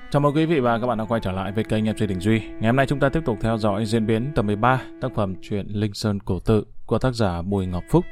Chào mừng quý vị và các bạn đã quay trở lại với kênh MC Đình Duy. Ngày hôm nay chúng ta tiếp tục theo dõi diễn biến tập 13 tác phẩm truyện Linh Sơn Cổ Tự của tác giả Bùi Ngọc Phúc.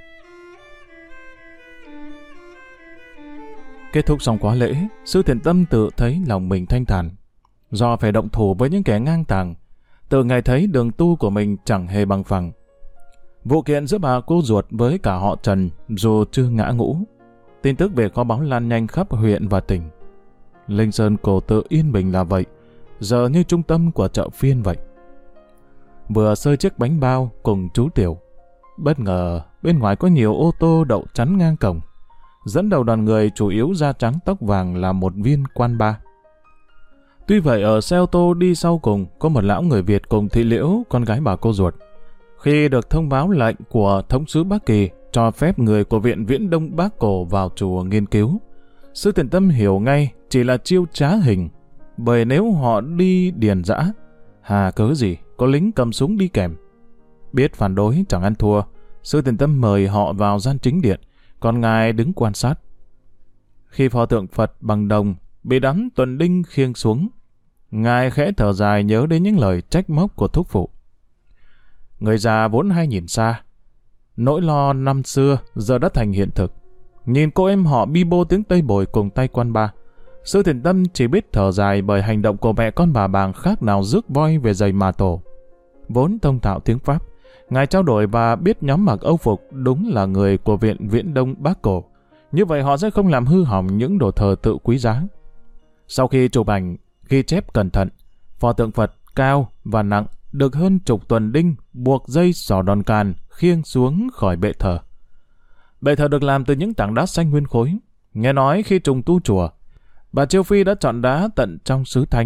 Kết thúc xong khóa lễ, Sư Thiện Tâm tự thấy lòng mình thanh thản. Do phải động thủ với những kẻ ngang tàng, tự ngài thấy đường tu của mình chẳng hề bằng phẳng. Vụ kiện giữa bà cô ruột với cả họ Trần dù chưa ngã ngũ, tin tức về kho báu lan nhanh khắp huyện và tỉnh. Linh Sơn Cổ Tự yên bình là vậy, giờ như trung tâm của chợ phiên vậy. Vừa xơi chiếc bánh bao cùng chú Tiểu, bất ngờ bên ngoài có nhiều ô tô đậu chắn ngang cổng. Dẫn đầu đoàn người chủ yếu da trắng tóc vàng là một viên quan ba. Tuy vậy ở xe ô tô đi sau cùng có một lão người Việt cùng Thị Liễu, con gái bà cô ruột. Khi được thông báo lệnh của thống sứ Bắc Kỳ cho phép người của viện Viễn Đông Bác Cổ vào chùa nghiên cứu, Sư Thiện Tâm hiểu ngay chỉ là chiêu trá hình, bởi nếu họ đi điền dã, hà cớ gì có lính cầm súng đi kèm. Biết phản đối chẳng ăn thua, Sư Thiện Tâm mời họ vào gian chính điện, còn ngài đứng quan sát. Khi pho tượng Phật bằng đồng bị đám tuần đinh khiêng xuống, ngài khẽ thở dài nhớ đến những lời trách móc của thúc phụ. Người già vốn hay nhìn xa, nỗi lo năm xưa giờ đã thành hiện thực. Nhìn cô em họ bi bô tiếng Tây Bồi cùng tay quan ba, Sư Thiện Tâm chỉ biết thở dài bởi hành động của mẹ con bà Bàng khác nào rước voi về giày mà tổ. Vốn thông thạo tiếng Pháp, ngài trao đổi và biết nhóm mặc âu phục đúng là người của viện Viễn Đông Bác Cổ. Như vậy họ sẽ không làm hư hỏng những đồ thờ tự quý giá. Sau khi chụp ảnh, ghi chép cẩn thận, pho tượng Phật cao và nặng được hơn chục tuần đinh buộc dây xỏ đòn càn khiêng xuống khỏi bệ thờ. Bệ thờ được làm từ những tảng đá xanh nguyên khối. Nghe nói khi trùng tu chùa, bà Chiêu Phi đã chọn đá tận trong xứ Thanh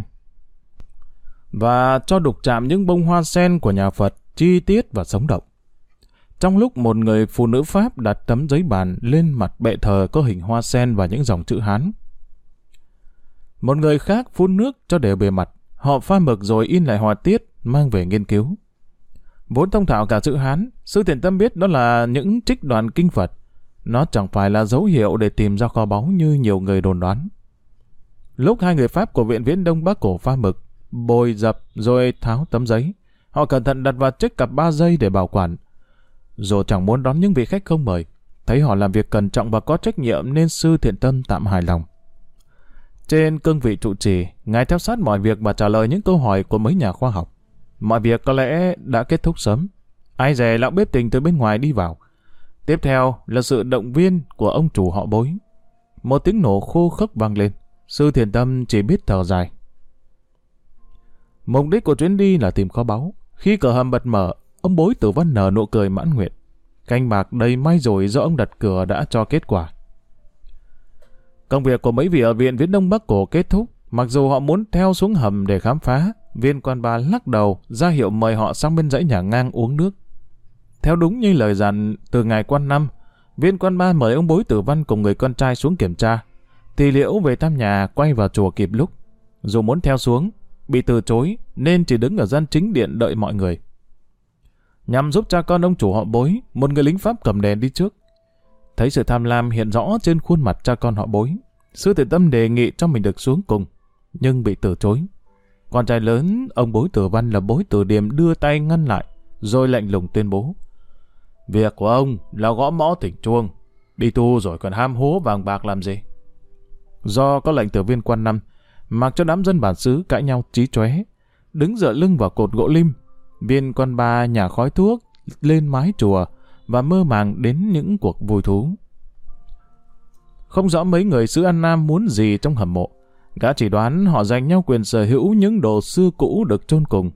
và cho đục chạm những bông hoa sen của nhà Phật chi tiết và sống động. Trong lúc một người phụ nữ Pháp đặt tấm giấy bàn lên mặt bệ thờ có hình hoa sen và những dòng chữ Hán. Một người khác phun nước cho đều bề mặt, họ pha mực rồi in lại họa tiết mang về nghiên cứu. Vốn thông thạo cả chữ Hán, Sư Thiện Tâm biết đó là những trích đoạn kinh Phật. Nó chẳng phải là dấu hiệu để tìm ra kho báu như nhiều người đồn đoán. Lúc hai người Pháp của viện Viễn Đông Bác Cổ pha mực, bồi dập rồi tháo tấm giấy, họ cẩn thận đặt vào chiếc cặp 3 giây để bảo quản. Dù chẳng muốn đón những vị khách không mời, thấy họ làm việc cẩn trọng và có trách nhiệm nên Sư Thiện Tâm tạm hài lòng. Trên cương vị trụ trì, ngài theo sát mọi việc và trả lời những câu hỏi của mấy nhà khoa học. Mọi việc có lẽ đã kết thúc sớm. Ai dè lão bếp tình từ bên ngoài đi vào. Tiếp theo là sự động viên của ông chủ họ Bối. Một tiếng nổ khô khốc vang lên. Sư Thiện Tâm chỉ biết thở dài. Mục đích của chuyến đi là tìm kho báu. Khi cửa hầm bật mở, ông Bối Tử Văn nở nụ cười mãn nguyện. Canh bạc đầy may rủi do ông đặt cửa đã cho kết quả. Công việc của mấy vị ở viện Viễn Đông Bắc Cổ kết thúc. Mặc dù họ muốn theo xuống hầm để khám phá, viên quan ba lắc đầu ra hiệu mời họ sang bên dãy nhà ngang uống nước. Theo đúng như lời dặn từ ngài quan năm, viên quan ba mời ông Bối Tử Văn cùng người con trai xuống kiểm tra. Thị Liễu về thăm nhà quay vào chùa kịp lúc. Dù muốn theo xuống, bị từ chối nên chỉ đứng ở gian chính điện đợi mọi người. Nhằm giúp cha con ông chủ họ Bối, một người lính Pháp cầm đèn đi trước. Thấy sự tham lam hiện rõ trên khuôn mặt cha con họ Bối, Sư Thiện Tâm đề nghị cho mình được xuống cùng, nhưng bị từ chối. Con trai lớn, ông Bối Tử Văn là Bối Tử Điềm đưa tay ngăn lại, rồi lạnh lùng tuyên bố. Việc của ông là gõ mõ thỉnh chuông, đi tu rồi còn ham hố vàng bạc làm gì? Do có lệnh từ viên quan năm, mặc cho đám dân bản xứ cãi nhau chí chóe, đứng dựa lưng vào cột gỗ lim, viên quan ba nhả khói thuốc lên mái chùa và mơ màng đến những cuộc vui thú. Không rõ mấy người xứ An Nam muốn gì trong hầm mộ, gã chỉ đoán họ giành nhau quyền sở hữu những đồ xưa cũ được chôn cùng.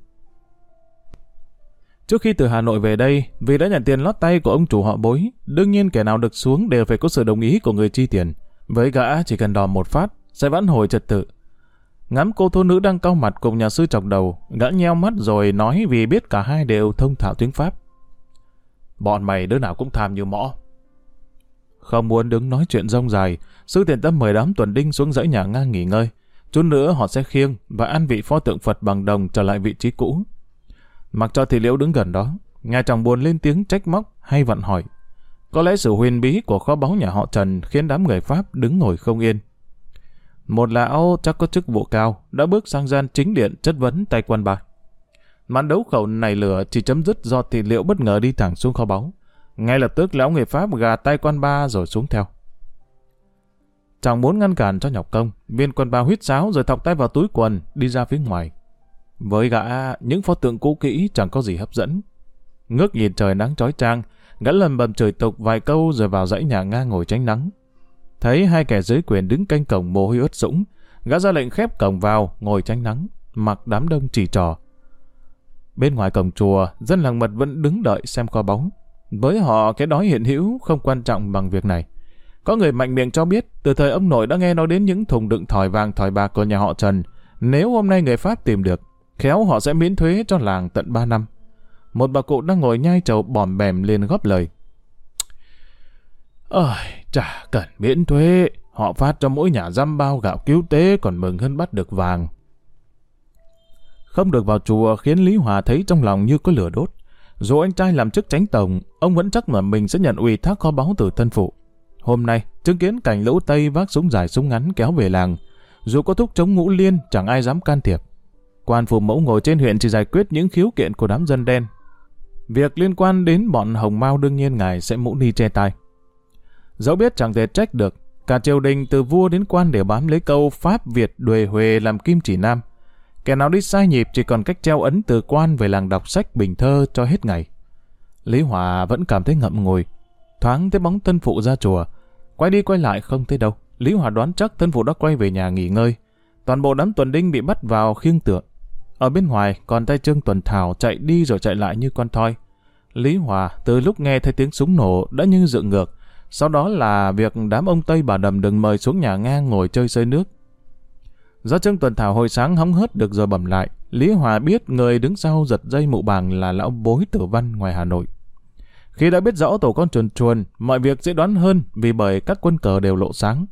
Trước khi từ Hà Nội về đây, vì đã nhận tiền lót tay của ông chủ họ Bối, đương nhiên kẻ nào được xuống đều phải có sự đồng ý của người chi tiền. Với gã chỉ cần đòn một phát, sẽ vãn hồi trật tự. Ngắm cô thôn nữ đang cau mặt cùng nhà sư chọc đầu, gã nheo mắt rồi nói vì biết cả hai đều thông thạo tiếng Pháp. Bọn mày đứa nào cũng tham như mõ. Không muốn đứng nói chuyện rông dài, Sư Thiện Tâm mời đám tuần đinh xuống dãy nhà ngang nghỉ ngơi. Chút nữa họ sẽ khiêng và ăn vị pho tượng Phật bằng đồng trở lại vị trí cũ. Mặc cho Thị Liễu đứng gần đó, ngài chẳng buồn lên tiếng trách móc hay vặn hỏi. Có lẽ sự huyền bí của kho báu nhà họ Trần khiến đám người Pháp đứng ngồi không yên. Một lão chắc có chức vụ cao đã bước sang gian chính điện chất vấn tay quan ba. Màn đấu khẩu này lửa chỉ chấm dứt do thị liệu bất ngờ đi thẳng xuống kho báu. Ngay lập tức lão người Pháp gà tay quan ba rồi xuống theo. Chẳng muốn ngăn cản cho nhọc công, viên quan ba huýt sáo rồi thọc tay vào túi quần đi ra phía ngoài. Với gã, những pho tượng cũ kỹ chẳng có gì hấp dẫn. Ngước nhìn trời nắng chói chang, gã lầm bầm chửi tục vài câu rồi vào dãy nhà ngang ngồi tránh nắng. Thấy hai kẻ dưới quyền đứng canh cổng mồ hôi ướt sũng, gã ra lệnh khép cổng vào ngồi tránh nắng, mặc đám đông chỉ trò. Bên ngoài cổng chùa, dân làng Mật vẫn đứng đợi xem kho báu. Với họ, cái đói hiện hữu không quan trọng bằng việc này. Có người mạnh miệng cho biết, từ thời ông nội đã nghe nói đến những thùng đựng thỏi vàng thỏi bạc của nhà họ Trần. Nếu hôm nay người Pháp tìm được, khéo họ sẽ miễn thuế cho làng tận 3 năm. Một bà cụ đang ngồi nhai trầu bòm bèm liền góp lời. Chả cần miễn thuế, họ phát cho mỗi nhà dăm bao gạo cứu tế còn mừng hơn bắt được vàng. Không được vào chùa khiến Lý Hòa thấy trong lòng như có lửa đốt. Dù anh trai làm chức chánh tổng, ông vẫn chắc mà mình sẽ nhận ủy thác kho báu từ thân phụ. Hôm nay, chứng kiến cảnh lũ Tây vác súng dài súng ngắn kéo về làng, dù có thúc chống Ngũ Liên chẳng ai dám can thiệp. Quan phụ mẫu ngồi trên huyện chỉ giải quyết những khiếu kiện của đám dân đen. Việc liên quan đến bọn Hồng Mao đương nhiên ngài sẽ mũ ni che tai. Dẫu biết chẳng thể trách được, cả triều đình từ vua đến quan đều bám lấy câu Pháp Việt đuề Huề làm kim chỉ nam. Kẻ nào đi sai nhịp chỉ còn cách treo ấn từ quan về làng đọc sách bình thơ cho hết ngày. Lý Hòa vẫn cảm thấy ngậm ngùi. Thoáng thấy bóng thân phụ ra chùa, quay đi quay lại không thấy đâu. Lý Hòa đoán chắc thân phụ đã quay về nhà nghỉ ngơi. Toàn bộ đám tuần đinh bị bắt vào khiêng tượng. Ở bên ngoài còn tay Trương Tuần Thảo chạy đi rồi chạy lại như con thoi. Lý Hòa từ lúc nghe thấy tiếng súng nổ đã như dựng ngược. Sau đó là việc đám ông Tây bà Đầm đừng mời xuống nhà ngang ngồi chơi xơi nước. Do Trương Tuần Thảo hồi sáng hóng hớt được rồi bẩm lại, Lý Hòa biết người đứng sau giật dây mụ bàng là lão Bối Tử Văn ngoài Hà Nội. Khi đã biết rõ tổ con chuồn chuồn, mọi việc dễ đoán hơn vì bởi các quân cờ đều lộ sáng.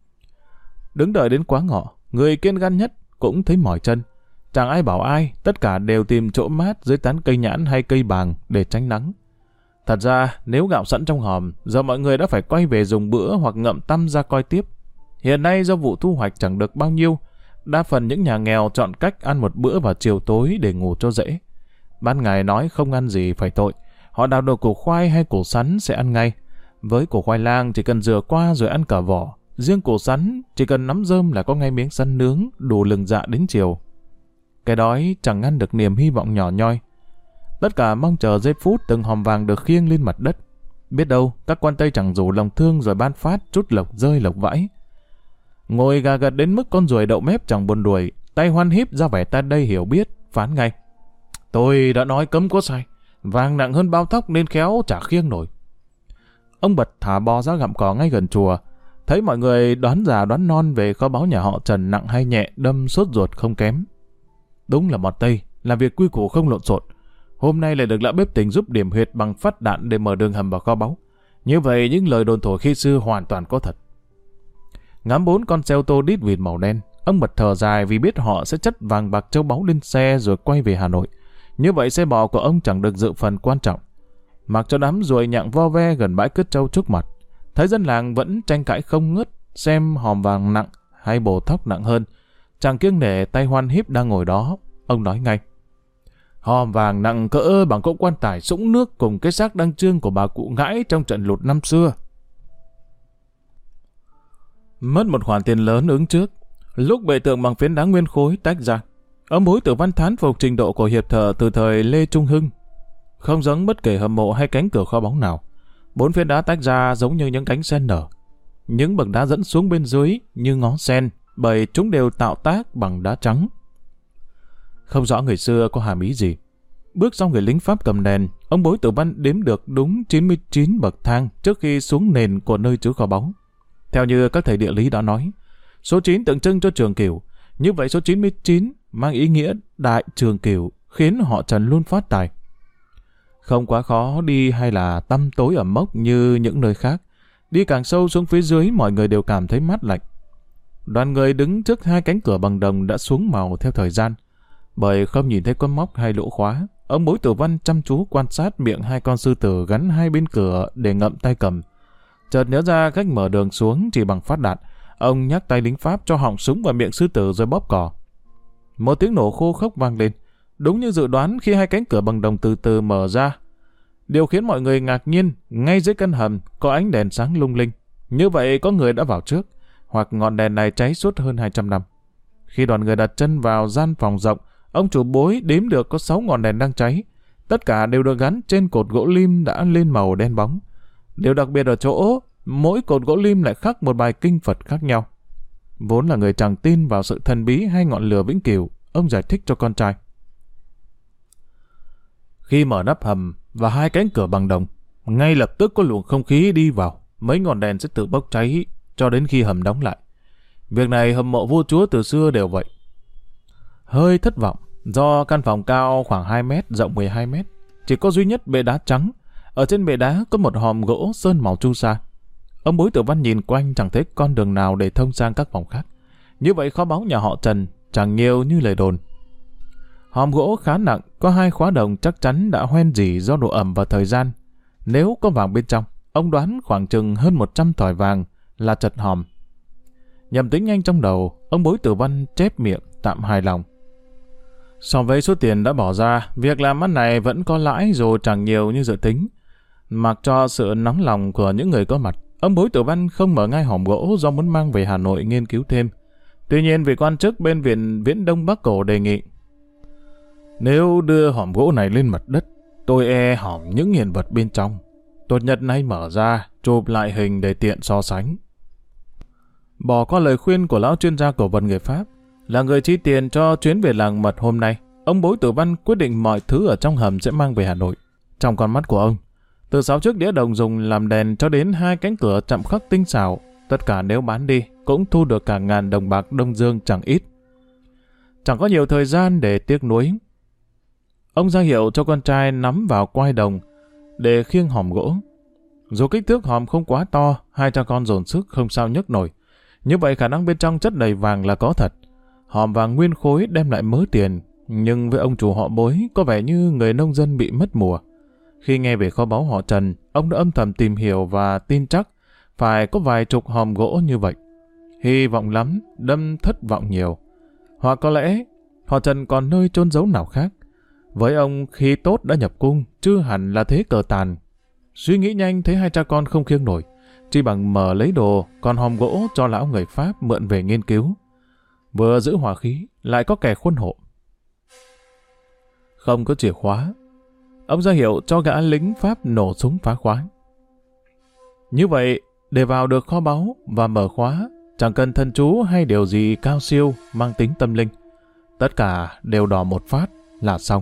Đứng đợi đến quá ngọ, người kiên gan nhất cũng thấy mỏi chân. Chẳng ai bảo ai, tất cả đều tìm chỗ mát dưới tán cây nhãn hay cây bàng để tránh nắng. Thật ra, nếu gạo sẵn trong hòm, giờ mọi người đã phải quay về dùng bữa hoặc ngậm tăm ra coi tiếp. Hiện nay do vụ thu hoạch chẳng được bao nhiêu, đa phần những nhà nghèo chọn cách ăn một bữa vào chiều tối để ngủ cho dễ. Ban ngày nói không ăn gì phải tội, họ đào được củ khoai hay củ sắn sẽ ăn ngay. Với củ khoai lang chỉ cần rửa qua rồi ăn cả vỏ, riêng củ sắn chỉ cần nắm rơm là có ngay miếng sắn nướng đủ lừng dạ đến chiều. Cái đói chẳng ngăn được niềm hy vọng nhỏ nhoi. Tất cả mong chờ giây phút từng hòm vàng được khiêng lên mặt đất. Biết đâu các quan Tây chẳng rủ lòng thương rồi ban phát chút lộc rơi lộc vãi. Ngồi gà gật đến mức con ruồi đậu mép chẳng buồn đuổi, tay hoan híp ra vẻ ta đây hiểu biết, phán ngay. Tôi đã nói cấm có sai, vàng nặng hơn bao thóc nên khéo chả khiêng nổi. Ông Bật thả bò ra gặm cỏ ngay gần chùa, thấy mọi người đoán già đoán non về kho báu nhà họ Trần nặng hay nhẹ đâm sốt ruột không kém. Đúng là bọn Tây, làm việc quy củ không lộn xộn. Hôm nay lại được lão bếp Tình giúp điểm huyệt bằng phát đạn để mở đường hầm vào kho báu. Như vậy những lời đồn thổi khi xưa hoàn toàn có thật. Ngắm 4 con xe ô tô đít vịt màu đen, ông Bật thở dài vì biết họ sẽ chất vàng bạc châu báu lên xe rồi quay về Hà Nội. Như vậy xe bò của ông chẳng được dự phần quan trọng. Mặc cho đám ruồi nhặng vo ve gần bãi cướp trâu trước mặt, thấy dân làng vẫn tranh cãi không ngớt xem hòm vàng nặng hay bồ thóc nặng hơn. Chàng kiêng nể tay hoan híp đang ngồi đó, ông nói ngay. Hòm vàng nặng cỡ bằng cỗ quan tài sũng nước cùng cái xác đăng trương của bà cụ Ngãi trong trận lụt năm xưa. Mất một khoản tiền lớn ứng trước, lúc bệ tượng bằng phiến đá nguyên khối tách ra, ông Bối Tử Văn thán phục trình độ của hiệp thợ từ thời Lê Trung Hưng. Không giống bất kể hầm mộ hay cánh cửa kho báu nào, 4 phiến đá tách ra giống như những cánh sen nở. Những bậc đá dẫn xuống bên dưới như ngó sen, bởi chúng đều tạo tác bằng đá trắng. Không rõ người xưa có hàm ý gì. Bước sau người lính Pháp cầm đèn, ông Bối Tử Văn đếm được đúng 99 bậc thang trước khi xuống nền của nơi chứa kho báu. Theo như các thầy địa lý đã nói, số 9 tượng trưng cho Trường Cửu, như vậy số 99 mang ý nghĩa đại Trường Cửu, khiến họ Trần luôn phát tài. Không quá khó đi hay là tăm tối ẩm mốc như những nơi khác. Đi càng sâu xuống phía dưới mọi người đều cảm thấy mát lạnh. Đoàn người đứng trước 2 cánh cửa bằng đồng đã xuống màu theo thời gian. Bởi không nhìn thấy con móc hay lỗ khóa, ông Bối Tử Văn chăm chú quan sát miệng 2 con sư tử gắn hai bên cửa để ngậm tay cầm. Chợt nhớ ra cách mở đường xuống chỉ bằng phát đạn, Ông nhắc tay lính Pháp cho họng súng vào miệng sư tử rồi bóp cò. Một tiếng nổ khô khốc vang lên, đúng như dự đoán khi hai cánh cửa bằng đồng từ từ mở ra. Điều khiến mọi người ngạc nhiên, ngay dưới căn hầm có ánh đèn sáng lung linh. Như vậy có người đã vào trước, hoặc ngọn đèn này cháy suốt hơn 200 năm. Khi đoàn người đặt chân vào gian phòng rộng, ông chủ bối đếm được có 6 ngọn đèn đang cháy. Tất cả đều được gắn trên cột gỗ lim đã lên màu đen bóng. Điều đặc biệt ở chỗ, mỗi cột gỗ lim lại khắc một bài kinh Phật khác nhau. Vốn là người chẳng tin vào sự thần bí hay ngọn lửa vĩnh cửu, ông giải thích cho con trai. Khi mở nắp hầm và hai cánh cửa bằng đồng, ngay lập tức có luồng không khí đi vào, mấy ngọn đèn sẽ tự bốc cháy cho đến khi hầm đóng lại. Việc này hầm mộ vua chúa từ xưa đều vậy. Hơi thất vọng, do căn phòng cao khoảng 2 mét, rộng 12 mét, chỉ có duy nhất bệ đá trắng. Ở trên bệ đá có một hòm gỗ sơn màu chu sa. Ông Bối Tử Văn nhìn quanh chẳng thấy con đường nào để thông sang các phòng khác. Như vậy kho báu nhà họ Trần chẳng nhiều như lời đồn. Hòm gỗ khá nặng, có 2 khóa đồng chắc chắn đã hoen rỉ do độ ẩm và thời gian. Nếu có vàng bên trong, ông đoán khoảng chừng hơn 100 thỏi vàng là chật hòm. Nhầm tính nhanh trong đầu, ông Bối Tử Văn chép miệng tạm hài lòng. So với số tiền đã bỏ ra, việc làm ăn này vẫn có lãi dù chẳng nhiều như dự tính. Mặc cho sự nóng lòng của những người có mặt, ông Bối Tử Văn không mở ngay hòm gỗ do muốn mang về Hà Nội nghiên cứu thêm. Tuy nhiên vị quan chức bên Viện Viễn Đông Bắc Cổ đề nghị: nếu đưa hòm gỗ này lên mặt đất, tôi e hỏng những hiện vật bên trong. Tốt nhất nay mở ra, chụp lại hình để tiện so sánh. Bỏ qua lời khuyên của lão chuyên gia cổ vật người Pháp, là người chi tiền cho chuyến về làng mật hôm nay, ông Bối Tử Văn quyết định mọi thứ ở trong hầm sẽ mang về Hà Nội. Trong con mắt của ông, từ 6 chiếc đĩa đồng dùng làm đèn cho đến 2 cánh cửa chạm khắc tinh xảo, tất cả nếu bán đi cũng thu được cả ngàn đồng bạc Đông Dương chẳng ít. Chẳng có nhiều thời gian để tiếc nuối. Ông ra hiệu cho con trai nắm vào quai đồng để khiêng hòm gỗ. Dù kích thước hòm không quá to, hai cha con dồn sức không sao nhấc nổi. Như vậy khả năng bên trong chất đầy vàng là có thật. Hòm vàng nguyên khối đem lại mớ tiền, nhưng với ông chủ họ Bối có vẻ như người nông dân bị mất mùa. Khi nghe về kho báu họ Trần, ông đã âm thầm tìm hiểu và tin chắc phải có vài chục hòm gỗ như vậy. Hy vọng lắm, đâm thất vọng nhiều. Hoặc có lẽ họ Trần còn nơi chôn giấu nào khác. Với ông, khi tốt đã nhập cung, chưa hẳn là thế cờ tàn. Suy nghĩ nhanh thấy hai cha con không khiêng nổi, chỉ bằng mở lấy đồ, còn hòm gỗ cho lão người Pháp mượn về nghiên cứu. Vừa giữ hòa khí, lại có kẻ khuôn hộ. Không có chìa khóa, ông ra hiệu cho gã lính Pháp nổ súng phá khóa. Như vậy, để vào được kho báu và mở khóa, chẳng cần thần chú hay điều gì cao siêu mang tính tâm linh. Tất cả đều đỏ một phát là xong.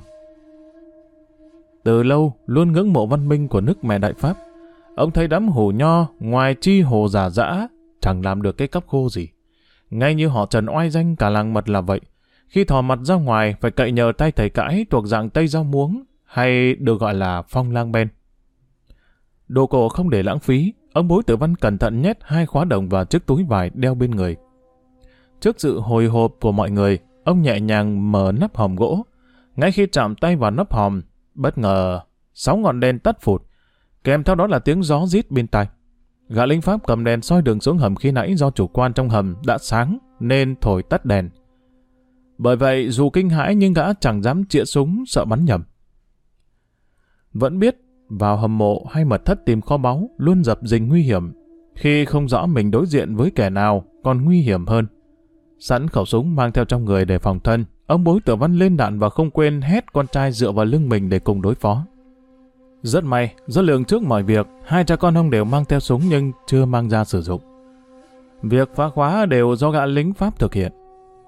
Từ lâu, luôn ngưỡng mộ văn minh của nước mẹ Đại Pháp, ông thấy đám hổ nho ngoài chi hồ giả dã chẳng làm được cái cắp khô gì. Ngay như họ Trần oai danh cả làng mật là vậy. Khi thò mặt ra ngoài phải cậy nhờ tay thầy cãi thuộc dạng Tây Dao Muống, hay được gọi là phong lang ben. Đồ cổ không để lãng phí, ông Bối Tử Văn cẩn thận nhét 2 khóa đồng vào chiếc túi vải đeo bên người. Trước sự hồi hộp của mọi người, ông nhẹ nhàng mở nắp hòm gỗ. Ngay khi chạm tay vào nắp hòm, bất ngờ 6 ngọn đèn tắt phụt, kèm theo đó là tiếng gió rít bên tai. Gã lính Pháp cầm đèn soi đường xuống hầm khi nãy do chủ quan trong hầm đã sáng nên thổi tắt đèn. Bởi vậy dù kinh hãi nhưng gã chẳng dám chĩa súng sợ bắn nhầm. Vẫn biết vào hầm mộ hay mật thất tìm kho báu luôn dập dình nguy hiểm. Khi không rõ mình đối diện với kẻ nào còn nguy hiểm hơn. Sẵn khẩu súng mang theo trong người để phòng thân, ông Bối Tử Văn lên đạn và không quên hét con trai dựa vào lưng mình để cùng đối phó. Rất may, do lường trước mọi việc, hai cha con ông đều mang theo súng nhưng chưa mang ra sử dụng. Việc phá khóa đều do gã lính Pháp thực hiện.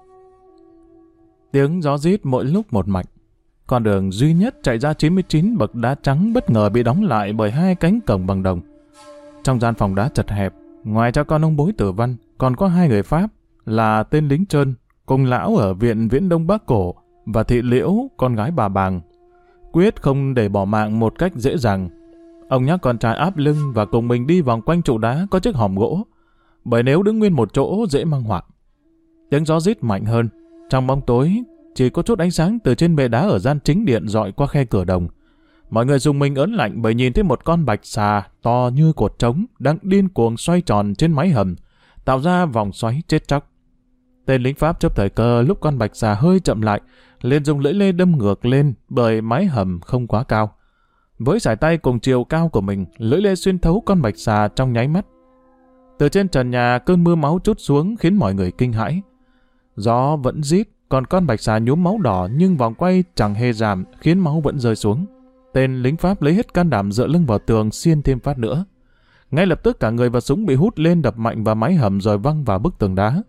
Tiếng gió rít mỗi lúc một mạnh. Con đường duy nhất chạy ra 99 bậc đá trắng bất ngờ bị đóng lại bởi 2 cánh cổng bằng đồng. Trong gian phòng đá chật hẹp, ngoài cha con ông Bối Tử Văn, còn có 2 người Pháp là tên lính Trơn, cùng lão ở Viện Viễn Đông Bắc Cổ, và Thị Liễu, con gái bà Bàng. Quyết không để bỏ mạng một cách dễ dàng. Ông nhắc con trai áp lưng và cùng mình đi vòng quanh trụ đá có chiếc hòm gỗ, bởi nếu đứng nguyên một chỗ dễ mang họa. Tiếng gió rít mạnh hơn. Trong bóng tối, chỉ có chút ánh sáng từ trên bệ đá ở gian chính điện dọi qua khe cửa đồng. Mọi người dùng mình ớn lạnh bởi nhìn thấy một con bạch xà to như cột trống đang điên cuồng xoay tròn trên mái hầm, tạo ra vòng xoáy chết chóc. Tên lính Pháp chấp thời cơ lúc con bạch xà hơi chậm lại, liền dùng lưỡi lê đâm ngược lên bởi mái hầm không quá cao. Với sải tay cùng chiều cao của mình, lưỡi lê xuyên thấu con bạch xà trong nháy mắt. Từ trên trần nhà, cơn mưa máu trút xuống khiến mọi người kinh hãi. Gió vẫn rít, còn con bạch xà nhuốm máu đỏ nhưng vòng quay chẳng hề giảm, khiến máu vẫn rơi xuống. Tên lính Pháp lấy hết can đảm dựa lưng vào tường xiên thêm phát nữa. Ngay lập tức cả người và súng bị hút lên đập mạnh vào mái hầm rồi văng vào bức tường đá.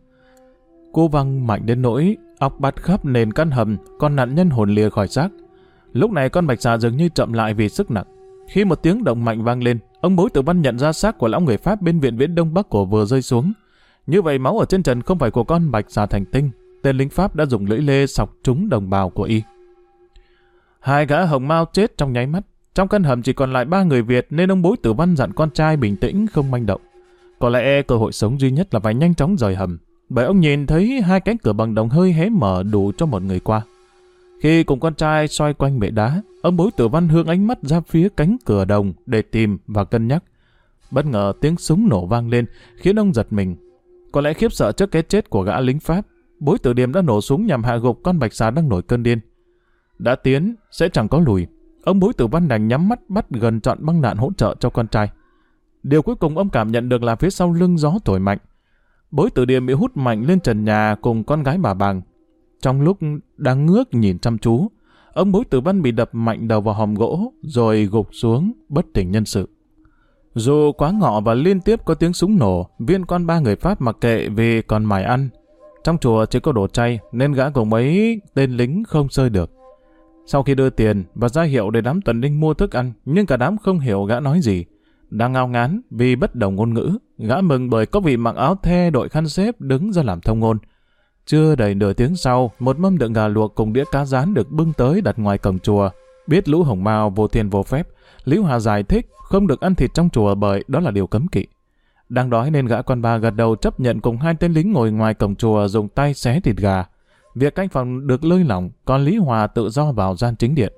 Cú văng mạnh đến nỗi óc bắt khắp nền căn hầm, con nạn nhân hồn lìa khỏi xác. Lúc này con bạch xà dường như chậm lại vì sức nặng. Khi một tiếng động mạnh vang lên, ông Bối Tử Văn nhận ra xác của lão người Pháp bên viện Viễn Đông Bắc Cổ vừa rơi xuống. Như vậy máu ở trên trần không phải của con bạch xà thành tinh. Tên lính Pháp đã dùng lưỡi lê sọc trúng đồng bào của y. Hai gã hồng mao chết trong nháy mắt. Trong căn hầm chỉ còn lại 3 người Việt nên ông Bối Tử Văn dặn con trai bình tĩnh không manh động. Có lẽ cơ hội sống duy nhất là phải nhanh chóng rời hầm, bởi ông nhìn thấy 2 cánh cửa bằng đồng hơi hé mở đủ cho một người qua. Khi cùng con trai xoay quanh bệ đá, ông Bối Tử Văn hướng ánh mắt ra phía cánh cửa đồng để tìm và cân nhắc. Bất ngờ tiếng súng nổ vang lên khiến ông giật mình. Có lẽ khiếp sợ trước cái chết của gã lính Pháp, Bối Tử Điềm đã nổ súng nhằm hạ gục con bạch xà đang nổi cơn điên. Đã tiến sẽ chẳng có lùi. Ông Bối Tử Văn đành nhắm mắt bắt gần trọn băng đạn hỗ trợ cho con trai. Điều cuối cùng ông cảm nhận được là phía sau lưng gió thổi mạnh. Bối Tử Điềm bị hút mạnh lên trần nhà cùng con gái bà Bàng. Trong lúc đang ngước nhìn chăm chú, ông Bối Tử Văn bị đập mạnh đầu vào hòm gỗ rồi gục xuống bất tỉnh nhân sự. Dù quá ngọ và liên tiếp có tiếng súng nổ, viên quan 3 người Pháp mặc kệ vì còn mải ăn. Trong chùa chỉ có đồ chay nên gã cùng mấy tên lính không sơi được. Sau khi đưa tiền và ra hiệu để đám tuần đinh mua thức ăn, nhưng cả đám không hiểu gã nói gì. Đang ngao ngán vì bất đồng ngôn ngữ, gã mừng bởi có vị mặc áo the đội khăn xếp đứng ra làm thông ngôn. Chưa đầy nửa tiếng sau, một mâm đựng gà luộc cùng đĩa cá rán được bưng tới đặt ngoài cổng chùa. Biết lũ hồng mao vô thiên vô phép, Lý Hòa giải thích không được ăn thịt trong chùa bởi đó là điều cấm kỵ. Đang đói nên gã quan ba gật đầu chấp nhận cùng 2 tên lính ngồi ngoài cổng chùa dùng tay xé thịt gà. Việc canh phòng được lơi lỏng, còn Lý Hòa tự do vào gian chính điện.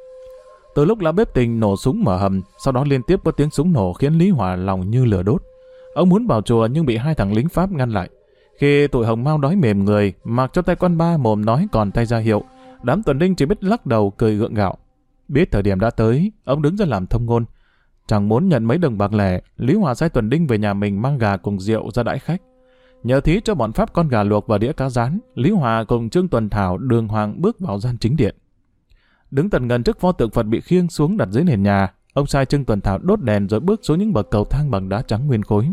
Từ lúc lão bếp Tình nổ súng mở hầm, sau đó liên tiếp có tiếng súng nổ khiến Lý Hòa lòng như lửa đốt. Ông muốn vào chùa nhưng bị 2 thằng lính Pháp ngăn lại. Khi tụi hồng mao đói mềm người, mặc cho tay quan ba mồm nói còn tay ra hiệu, đám tuần đinh chỉ biết lắc đầu cười gượng gạo. Biết thời điểm đã tới, ông đứng ra làm thông ngôn. Chẳng muốn nhận mấy đồng bạc lẻ, Lý Hòa sai tuần đinh về nhà mình mang gà cùng rượu ra đãi khách. Nhờ thí cho bọn Pháp con gà luộc và đĩa cá rán, Lý Hòa cùng Trương Tuần Thảo đường hoàng bước vào gian chính điện. Đứng tận gần trước pho tượng Phật bị khiêng xuống đặt dưới nền nhà, ông sai Trương Tuần Thảo đốt đèn rồi bước xuống những bậc cầu thang bằng đá trắng nguyên khối.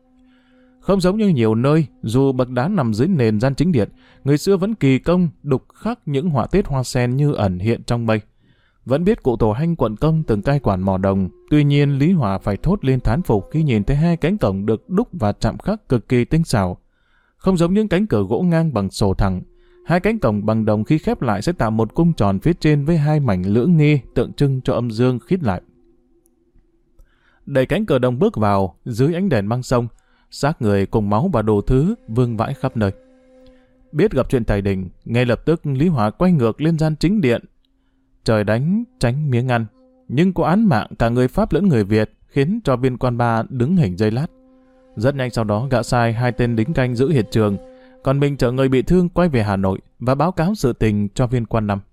Không giống như nhiều nơi, dù bậc đá nằm dưới nền gian chính điện, người xưa vẫn kỳ công đục khắc những họa tiết hoa sen như ẩn hiện trong mây. Vẫn biết cụ Tổ Hanh quận công từng cai quản mỏ đồng, tuy nhiên Lý Hòa phải thốt lên thán phục khi nhìn thấy 2 cánh cổng được đúc và chạm khắc cực kỳ tinh xảo. Không giống những cánh cửa gỗ ngang bằng sổ thẳng, 2 cánh cổng bằng đồng khi khép lại sẽ tạo một cung tròn phía trên với 2 mảnh lưỡng nghi tượng trưng cho âm dương khít lại. Đẩy cánh cửa đồng bước vào, dưới ánh đèn băng sông, xác người cùng máu và đồ thứ vương vãi khắp nơi. Biết gặp chuyện thầy đình, ngay lập tức Lý Hòa quay ngược lên gian chính điện. Trời đánh tránh miếng ăn, nhưng có án mạng cả người Pháp lẫn người Việt khiến cho viên quan ba đứng hình giây lát. Rất nhanh sau đó gã sai 2 tên lính canh giữ hiện trường, còn mình chở người bị thương quay về Hà Nội và báo cáo sự tình cho viên quan 5.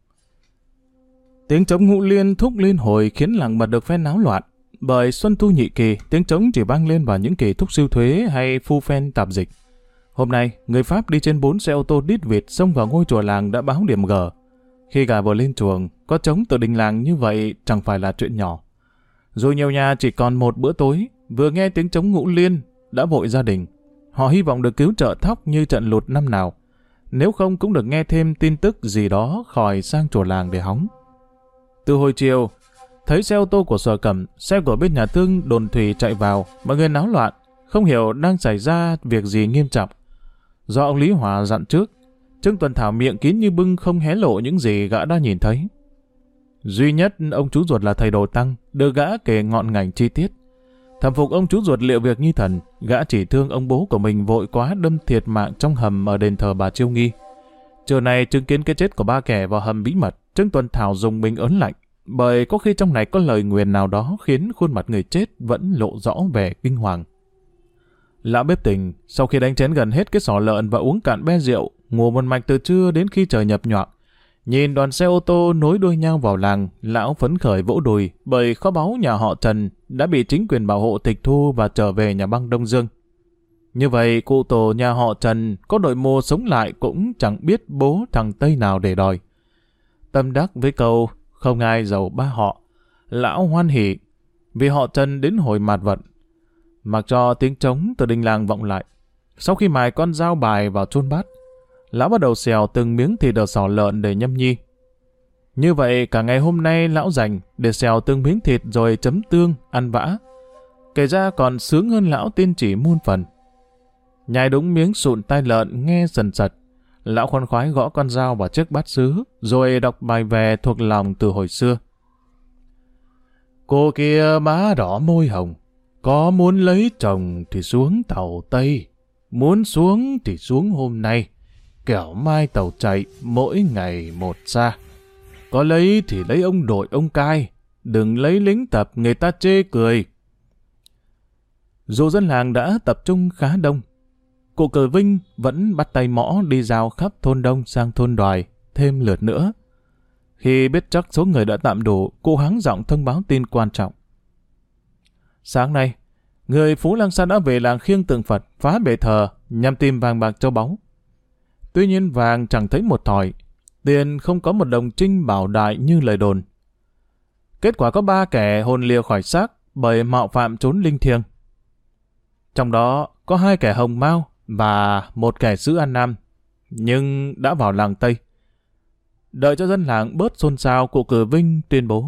Tiếng trống Ngũ Liên thúc liên hồi khiến làng Mật được phen náo loạn. Bởi Xuân Thu nhị kỳ, tiếng trống chỉ vang lên vào những kỳ thúc siêu thuế hay phu phen tạp dịch. Hôm nay, người Pháp đi trên 4 xe ô tô đít vịt xông vào ngôi chùa làng đã báo điểm G. Khi gà vừa lên chuồng, có trống từ đình làng như vậy chẳng phải là chuyện nhỏ. Dù nhiều nhà chỉ còn một bữa tối, vừa nghe tiếng trống Ngũ Liên đã vội gia đình. Họ hy vọng được cứu trợ thóc như trận lụt năm nào. Nếu không cũng được nghe thêm tin tức gì đó khỏi sang chùa làng để hóng. Từ hồi chiều, thấy xe ô tô của Sở Cẩm, xe của bên nhà thương Đồn Thủy chạy vào, mọi người náo loạn, không hiểu đang xảy ra việc gì nghiêm trọng. Do ông Lý Hòa dặn trước, Trương Tuần Thảo miệng kín như bưng không hé lộ những gì gã đã nhìn thấy. Duy nhất ông chú ruột là thầy Đồ Tăng, được gã kể ngọn ngành chi tiết. Thầm phục ông chú ruột liệu việc như thần, gã chỉ thương ông bố của mình vội quá đâm thiệt mạng trong hầm ở đền thờ bà Chiêu Nghi. Trưa nay chứng kiến cái chết của 3 kẻ vào hầm bí mật, Trương Tuần Thảo dùng mình ớn lạnh, bởi có khi trong này có lời nguyền nào đó khiến khuôn mặt người chết vẫn lộ rõ vẻ kinh hoàng. Lão bếp tình, sau khi đánh chén gần hết cái sọ lợn và uống cạn be rượu, ngủ một mạch từ trưa đến khi trời nhập nhoạng. Nhìn đoàn xe ô tô nối đuôi nhau vào làng, lão phấn khởi vỗ đùi bởi kho báu nhà họ Trần đã bị chính quyền bảo hộ tịch thu và trở về nhà băng Đông Dương. Như vậy, cụ tổ nhà họ Trần có đội mô sống lại cũng chẳng biết bố thằng Tây nào để đòi. Tâm đắc với câu không ai giàu ba họ, lão hoan hỉ vì họ Trần đến hồi mạt vận. Mặc cho tiếng trống từ đình làng vọng lại, sau khi mài con dao bài vào chôn bát, lão bắt đầu xèo từng miếng thịt ở sọ lợn để nhâm nhi. Như vậy cả ngày hôm nay lão dành để xèo từng miếng thịt rồi chấm tương, ăn vã. Kể ra còn sướng hơn lão tiên chỉ muôn phần. Nhai đúng miếng sụn tai lợn nghe sần sật, lão khoan khoái gõ con dao vào chiếc bát sứ, rồi đọc bài về thuộc lòng từ hồi xưa. Cô kia má đỏ môi hồng, có muốn lấy chồng thì xuống tàu Tây, muốn xuống thì xuống hôm nay, kẻo mai tàu chạy mỗi ngày một xa. Có lấy thì lấy ông đội ông cai, đừng lấy lính tập người ta chê cười. Dù dân làng đã tập trung khá đông, cụ Cờ Vinh vẫn bắt tay mõ đi rao khắp thôn đông sang thôn Đoài thêm lượt nữa. Khi biết chắc số người đã tạm đủ, cụ hắng giọng thông báo tin quan trọng. Sáng nay, người Phú Lang Sa đã về làng khiêng tượng Phật, phá bệ thờ nhằm tìm vàng bạc châu báu. Tuy nhiên vàng chẳng thấy một thỏi, tiền không có một đồng trinh bảo đại như lời đồn. Kết quả có 3 kẻ hồn lìa khỏi xác bởi mạo phạm trốn linh thiêng. Trong đó có 2 kẻ hồng mao và 1 kẻ xứ An Nam, nhưng đã vào làng Tây. Đợi cho dân làng bớt xôn xao, cụ Cử Vinh tuyên bố: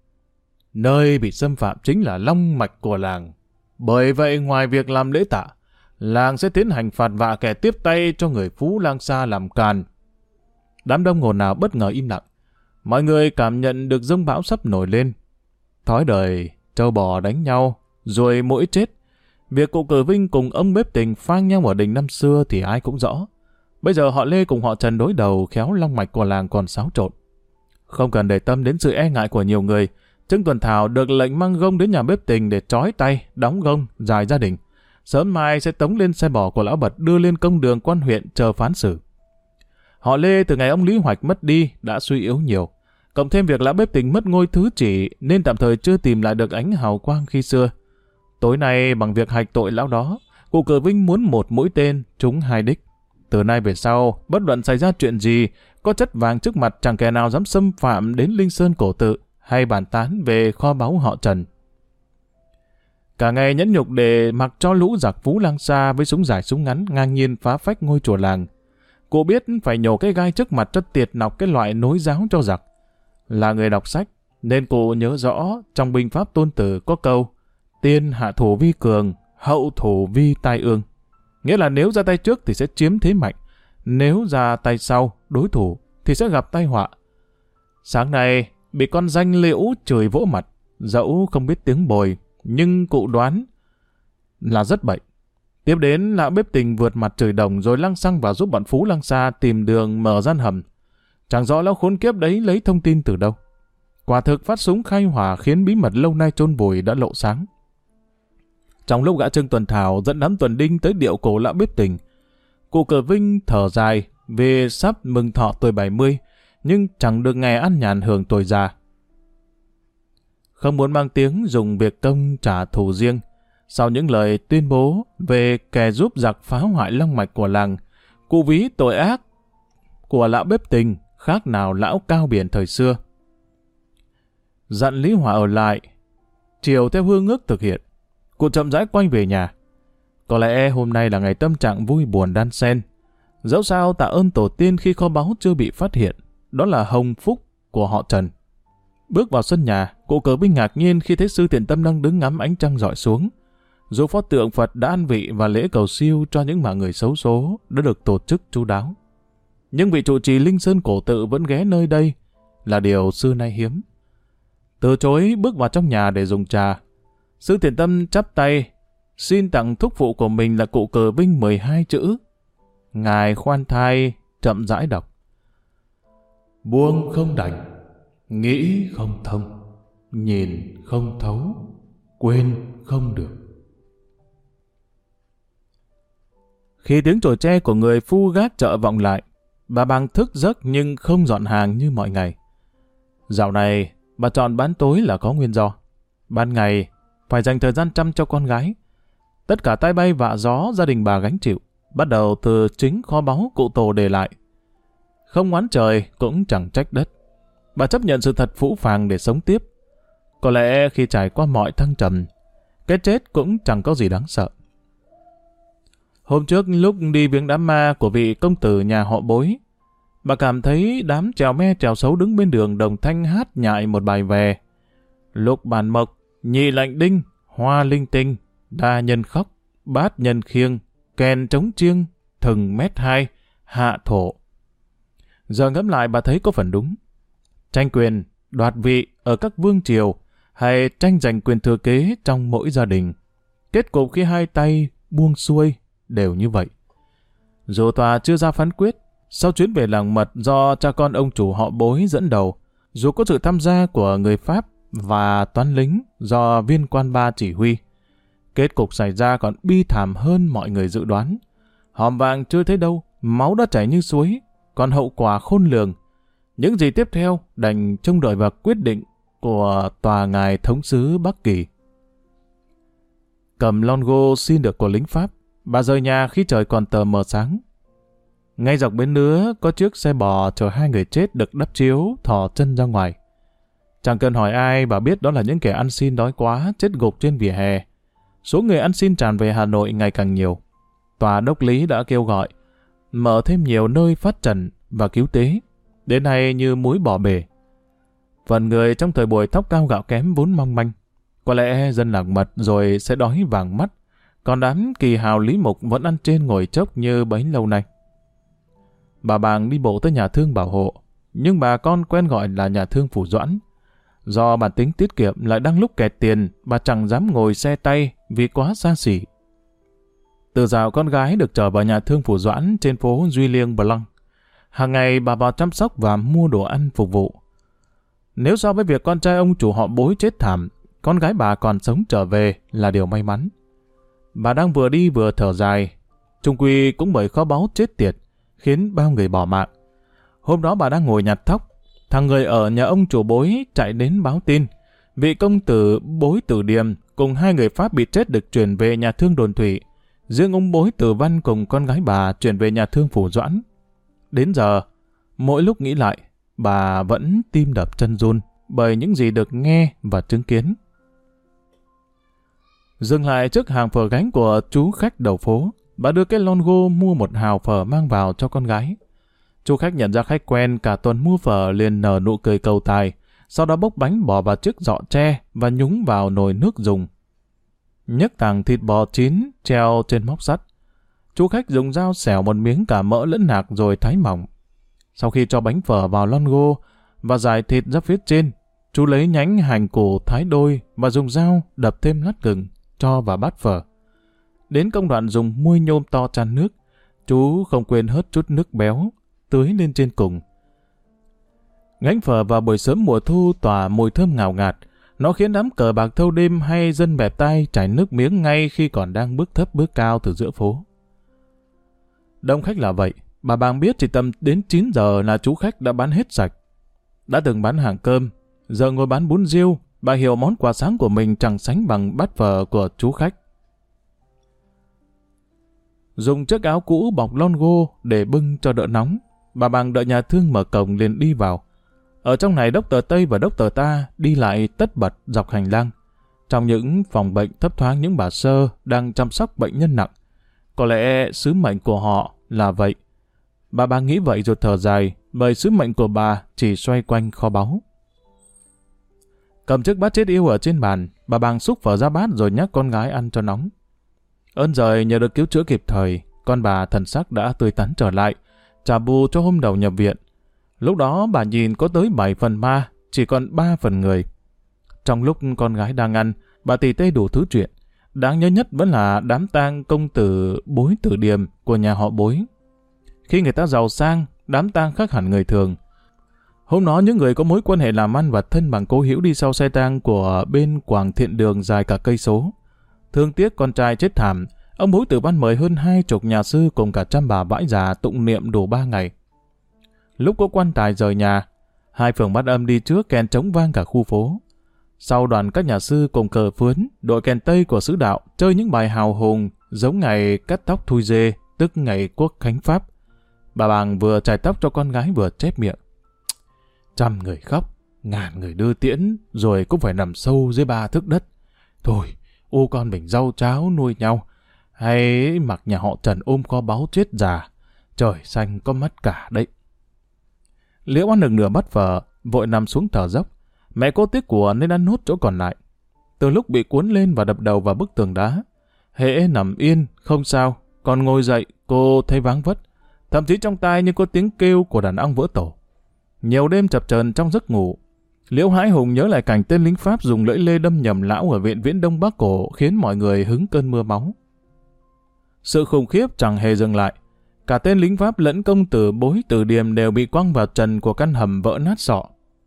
nơi bị xâm phạm chính là long mạch của làng. Bởi vậy ngoài việc làm lễ tạ, làng sẽ tiến hành phạt vạ kẻ tiếp tay cho người Phú Lang Sa làm càn. Đám đông ồn ào bất ngờ im lặng. Mọi người cảm nhận được giông bão sắp nổi lên. Thói đời, trâu bò đánh nhau, rồi mỗi chết. Việc cụ Cử Vinh cùng ông bếp tình phang nhau ở đình năm xưa thì ai cũng rõ. Bây giờ họ Lê cùng họ Trần đối đầu, khéo long mạch của làng còn xáo trộn. Không cần để tâm đến sự e ngại của nhiều người, Trương Tuần Thảo được lệnh mang gông đến nhà bếp tình để trói tay, đóng gông, giải gia đình. Sớm mai sẽ tống lên xe bò của lão Bật đưa lên công đường quan huyện chờ phán xử. Họ Lê từ ngày ông Lý Hoạch mất đi đã suy yếu nhiều. Cộng thêm việc lão bếp tình mất ngôi thứ chỉ nên tạm thời chưa tìm lại được ánh hào quang khi xưa. Tối nay bằng việc hạch tội lão đó, cụ Cử Vinh muốn một mũi tên trúng 2 đích. Từ nay về sau, bất luận xảy ra chuyện gì, có chất vàng trước mặt chẳng kẻ nào dám xâm phạm đến Linh Sơn cổ tự hay bàn tán về kho báu họ Trần. Cả ngày nhẫn nhục để mặc cho lũ giặc Phú Lang Sa với súng dài súng ngắn ngang nhiên phá phách ngôi chùa làng. Cụ biết phải nhổ cái gai trước mặt cho tiệt nọc cái loại nối giáo cho giặc. Là người đọc sách, nên cụ nhớ rõ trong binh pháp Tôn Tử có câu tiên hạ thủ vi cường, hậu thủ vi tai ương. Nghĩa là nếu ra tay trước thì sẽ chiếm thế mạnh, nếu ra tay sau, đối thủ, thì sẽ gặp tai họa. Sáng nay, bị con danh Liễu chửi vỗ mặt, dẫu không biết tiếng bồi, nhưng cụ đoán là rất bệnh. Tiếp đến, lão bếp tình vượt mặt chửi đồng rồi lăng xăng vào giúp bọn Phú Lang Sa tìm đường mở gian hầm. Chẳng rõ lão khốn kiếp đấy lấy thông tin từ đâu. Quả thực phát súng khai hỏa khiến bí mật lâu nay chôn vùi đã lộ sáng. Trong lúc gã Trương Tuần Thảo dẫn đám tuần đinh tới điệu cổ lão bếp tình, cụ Cờ Vinh thở dài vì sắp mừng thọ tuổi 70, nhưng chẳng được ngày ăn nhàn hưởng tuổi già. Không muốn mang tiếng dùng việc công trả thù riêng, sau những lời tuyên bố về kẻ giúp giặc phá hoại long mạch của làng, cụ ví tội ác của lão bếp tình khác nào lão cao biển thời xưa. Dặn Lý Hỏa ở lại, chiều theo hương ước thực hiện, cụ chậm rãi quay về nhà. Có lẽ hôm nay là ngày tâm trạng vui buồn đan xen. Dẫu sao tạ ơn tổ tiên khi kho báu chưa bị phát hiện, đó là hồng phúc của họ Trần. Bước vào sân nhà, cụ Cờ Vinh ngạc nhiên khi thấy Sư Thiện Tâm đang đứng ngắm ánh trăng rọi xuống. Dù pho tượng Phật đã an vị và lễ cầu siêu cho những mạng người xấu số đã được tổ chức chu đáo, nhưng vị trụ trì Linh Sơn cổ tự vẫn ghé nơi đây là điều xưa nay hiếm. Từ chối bước vào trong nhà để dùng trà, Sư Thiện Tâm chắp tay xin tặng thúc phụ của mình là cụ Cờ Vinh 12 chữ. Ngài khoan thai chậm rãi đọc: buông không đành, nghĩ không thông, nhìn không thấu, quên không được. Khi tiếng chổi tre của người phu gác chợ vọng lại, bà Bàng thức giấc nhưng không dọn hàng như mọi ngày. Dạo này, bà chọn bán tối là có nguyên do. Ban ngày, phải dành thời gian chăm cho con gái. Tất cả tai bay vạ gió gia đình bà gánh chịu, bắt đầu từ chính kho báu cụ Tổ để lại. Không oán trời cũng chẳng trách đất. Bà chấp nhận sự thật phũ phàng để sống tiếp. Có lẽ khi trải qua mọi thăng trầm, cái chết cũng chẳng có gì đáng sợ. Hôm trước lúc đi viếng đám ma của vị công tử nhà họ Bối, bà cảm thấy đám trèo me trèo xấu đứng bên đường đồng thanh hát nhại một bài về. Lục bàn mộc, nhị lạnh đinh, hoa linh tinh, đa nhân khóc, bát nhân khiêng, kèn trống chiêng, thừng mét hai, hạ thổ. Giờ ngẫm lại bà thấy có phần đúng. Tranh quyền, đoạt vị ở các vương triều hay tranh giành quyền thừa kế trong mỗi gia đình, kết cục khi hai tay buông xuôi đều như vậy. Dù tòa chưa ra phán quyết, sau chuyến về làng mật do cha con ông chủ họ Bối dẫn đầu, dù có sự tham gia của người Pháp và toán lính do viên quan ba chỉ huy, kết cục xảy ra còn bi thảm hơn mọi người dự đoán. Hòm vàng chưa thấy đâu, máu đã chảy như suối, còn hậu quả khôn lường. Những gì tiếp theo đành trông đợi vào quyết định của tòa ngài thống sứ Bắc Kỳ. Cầm longo xin được của lính Pháp, bà rời nhà khi trời còn tờ mờ sáng. Ngay dọc bến nứa có chiếc xe bò chở hai người chết được đắp chiếu thò chân ra ngoài. Chẳng cần hỏi ai, bà biết đó là những kẻ ăn xin đói quá chết gục trên vỉa hè. Số người ăn xin tràn về Hà Nội ngày càng nhiều. Tòa đốc lý đã kêu gọi mở thêm nhiều nơi phát trần và cứu tế, đến nay như muối bỏ bể. Phần người trong thời buổi thóc cao gạo kém vốn mong manh, có lẽ dân làng mật rồi sẽ đói vàng mắt, còn đám kỳ hào Lý Mục vẫn ăn trên ngồi chốc như bấy lâu nay. Bà Bàng đi bộ tới nhà thương bảo hộ, nhưng bà con quen gọi là nhà thương Phủ Doãn. Do bản tính tiết kiệm lại đang lúc kẹt tiền, bà chẳng dám ngồi xe tay vì quá xa xỉ. Từ dạo con gái được chở vào nhà thương Phủ Doãn trên phố Duy Liêng Blanc, hàng ngày bà vào chăm sóc và mua đồ ăn phục vụ. Nếu so với việc con trai ông chủ họ Bối chết thảm, con gái bà còn sống trở về là điều may mắn. Bà đang vừa đi vừa thở dài, chung quy cũng bởi kho báu chết tiệt, khiến bao người bỏ mạng. Hôm đó bà đang ngồi nhặt thóc, thằng người ở nhà ông chủ Bối chạy đến báo tin, vị công tử Bối Tử Điềm cùng hai người Pháp bị chết được chuyển về nhà thương Đồn Thủy, riêng ông Bối Tử Văn cùng con gái bà chuyển về nhà thương Phủ Doãn. Đến giờ, mỗi lúc nghĩ lại, bà vẫn tim đập chân run bởi những gì được nghe và chứng kiến. Dừng lại trước hàng phở gánh của chú khách đầu phố, bà đưa cái longo mua một hào phở mang vào cho con gái. Chú khách nhận ra khách quen cả tuần mua phở liền nở nụ cười cầu tài, sau đó bốc bánh bỏ vào chiếc giọ tre và nhúng vào nồi nước dùng. Nhấc tảng thịt bò chín treo trên móc sắt. Chú khách dùng dao xẻo một miếng cả mỡ lẫn nạc rồi thái mỏng. Sau khi cho bánh phở vào longo và rải thịt ra phía trên, chú lấy nhánh hành củ thái đôi và dùng dao đập thêm lát gừng cho vào bát phở. Đến công đoạn dùng muôi nhôm to chan nước, chú không quên hớt chút nước béo tưới lên trên cùng. Gánh phở vào buổi sớm mùa thu tỏa mùi thơm ngào ngạt, nó khiến đám cờ bạc thâu đêm hay dân bẹp tai chảy nước miếng ngay khi còn đang bước thấp bước cao từ giữa phố. Đông khách là vậy, bà Bàng biết chỉ tầm đến 9 giờ là chú khách đã bán hết sạch. Đã từng bán hàng cơm, giờ ngồi bán bún riêu, bà hiểu món quà sáng của mình chẳng sánh bằng bát phở của chú khách. Dùng chiếc áo cũ bọc longo để bưng cho đỡ nóng, bà Bàng đợi nhà thương mở cổng liền đi vào. Ở trong này Dr. Tây và Dr. Ta đi lại tất bật dọc hành lang. Trong những phòng bệnh thấp thoáng những bà sơ đang chăm sóc bệnh nhân nặng. Có lẽ sứ mệnh của họ là vậy. Bà Bàng nghĩ vậy rồi thở dài, bởi sứ mệnh của bà chỉ xoay quanh kho báu. Cầm chiếc bát chết yêu ở trên bàn, bà Bàng xúc phở ra bát rồi nhắc con gái ăn cho nóng. Ơn giời nhờ được cứu chữa kịp thời, con bà thần sắc đã tươi tắn trở lại, trả bù cho hôm đầu nhập viện. Lúc đó bà nhìn có tới 7 phần ma, chỉ còn 3 phần người. Trong lúc con gái đang ăn, bà tỉ tê đủ thứ chuyện. Đáng nhớ nhất vẫn là đám tang công tử Bối Tử Điềm của nhà họ Bối. Khi người ta giàu sang, đám tang khác hẳn người thường. Hôm đó những người có mối quan hệ làm ăn và thân bằng cố hữu đi sau xe tang của bên quảng thiện đường dài cả cây số. Thương tiếc con trai chết thảm, Ông Bối Tử Văn mời hơn 20 nhà sư cùng cả trăm bà vãi già tụng niệm đủ 3 ngày. Lúc có quan tài rời nhà, 2 phường Bát Âm đi trước kèn trống vang cả khu phố. Sau đoàn các nhà sư cùng cờ phướn, đội kèn tây của xứ đạo chơi những bài hào hùng giống ngày cắt tóc thui dê, tức ngày quốc khánh Pháp. Bà Bàng vừa chải tóc cho con gái vừa chép miệng. 100 người khóc, 1000 người đưa tiễn, rồi cũng phải nằm sâu dưới 3 thước đất. Thôi, ô con mình rau cháo nuôi nhau, hay mặc nhà họ Trần ôm kho báu chết già, trời xanh có mắt cả đấy. Liễu ăn được nửa bát phở, vội nằm xuống thở dốc. Mẹ cô tiếc của nên ăn nốt chỗ còn lại. Từ lúc bị cuốn lên và đập đầu vào bức tường đá, hễ nằm yên, không sao, còn ngồi dậy, cô thấy váng vất. Thậm chí trong tai như có tiếng kêu của đàn ong vỡ tổ. Nhiều đêm chập chờn trong giấc ngủ, Liễu hãi hùng nhớ lại cảnh tên lính Pháp dùng lưỡi lê đâm nhầm lão ở viện Viễn Đông Bắc Cổ, khiến mọi người hứng cơn mưa máu. Sự khủng khiếp chẳng hề dừng lại. Cả tên lính Pháp lẫn công tử Bối Tử Điềm đều bị quăng vào trần của căn hầm vỡ nát sọ.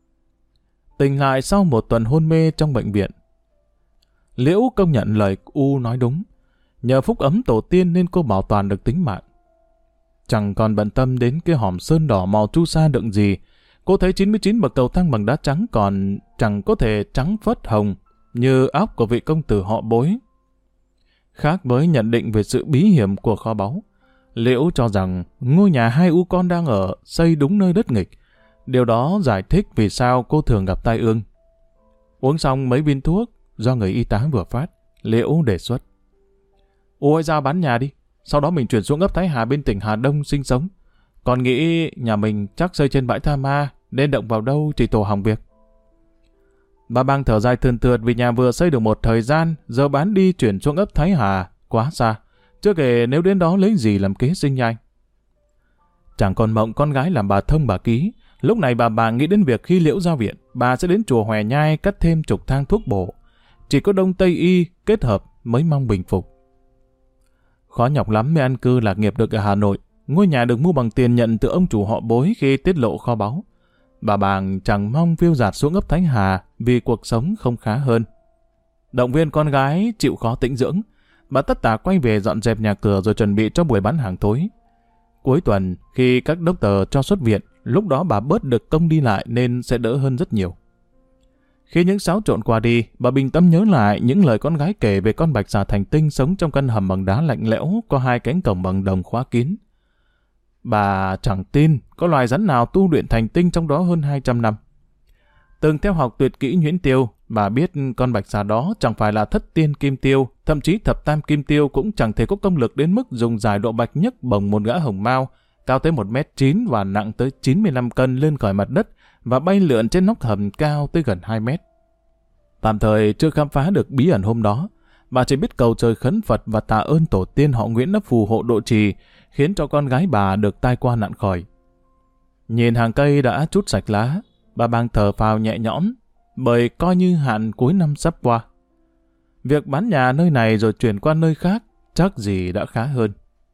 Tỉnh lại sau một tuần hôn mê trong bệnh viện. Liễu công nhận lời U nói đúng. Nhờ phúc ấm tổ tiên nên cô bảo toàn được tính mạng. Chẳng còn bận tâm đến cái hòm sơn đỏ màu chu sa đựng gì. Cô thấy 99 bậc cầu thang bằng đá trắng còn chẳng có thể trắng phớt hồng như óc của vị công tử họ Bối. Khác với nhận định về sự bí hiểm của kho báu, Liễu cho rằng ngôi nhà 2 U con đang ở xây đúng nơi đất nghịch. Điều đó giải thích vì sao cô thường gặp tai ương. Uống xong mấy viên thuốc do người y tá vừa phát, Liễu đề xuất: "Ôi ra bán nhà đi, sau đó mình chuyển xuống ấp Thái Hà bên tỉnh Hà Đông sinh sống. Còn nghĩ nhà mình chắc xây trên bãi tha ma, nên động vào đâu chỉ tổ hỏng việc." Bà Bang thở dài thườn thượt vì nhà vừa xây được một thời gian, giờ bán đi chuyển xuống ấp Thái Hà, quá xa. Chưa kể nếu đến đó lấy gì làm kế sinh nhanh. Chẳng còn mộng con gái làm bà thông bà ký. Lúc này bà nghĩ đến việc khi Liễu ra viện, bà sẽ đến chùa Hòe Nhai cắt thêm chục thang thuốc bổ. Chỉ có Đông Tây Y kết hợp mới mong bình phục. Khó nhọc lắm mới an cư lạc nghiệp được ở Hà Nội. Ngôi nhà được mua bằng tiền nhận từ ông chủ họ Bối khi tiết lộ kho báu. Bà Bàng chẳng mong phiêu dạt xuống ấp Thánh Hà vì cuộc sống không khá hơn. Động viên con gái chịu khó tĩnh dưỡng, bà tất tả quay về dọn dẹp nhà cửa rồi chuẩn bị cho buổi bán hàng tối. Cuối tuần, khi các doctor cho xuất viện, lúc đó bà bớt được công đi lại nên sẽ đỡ hơn rất nhiều. Khi những xáo trộn qua đi, bà bình tâm nhớ lại những lời con gái kể về con bạch xà thành tinh sống trong căn hầm bằng đá lạnh lẽo có 2 cánh cổng bằng đồng khóa kín. Bà chẳng tin có loài rắn nào tu luyện thành tinh trong đó hơn 200 năm. Từng theo học tuyệt kỹ nhuyễn tiêu, bà biết con bạch xà đó chẳng phải là thất tiên kim tiêu, thậm chí thập tam kim tiêu cũng chẳng thể có công lực đến mức dùng giải độ bạch nhấc bổng một gã hồng mao, cao tới 1m9 và nặng tới 95 cân lên khỏi mặt đất và bay lượn trên nóc hầm cao tới gần 2 mét. Tạm thời chưa khám phá được bí ẩn hôm đó, bà chỉ biết cầu trời khấn Phật và tạ ơn tổ tiên họ Nguyễn đã phù hộ độ trì, khiến cho con gái bà được tai qua nạn khỏi. Nhìn hàng cây đã trút sạch lá, bà Bang thở phào nhẹ nhõm, bởi coi như hạn cuối năm sắp qua. Việc bán nhà nơi này rồi chuyển qua nơi khác chắc gì đã khá hơn.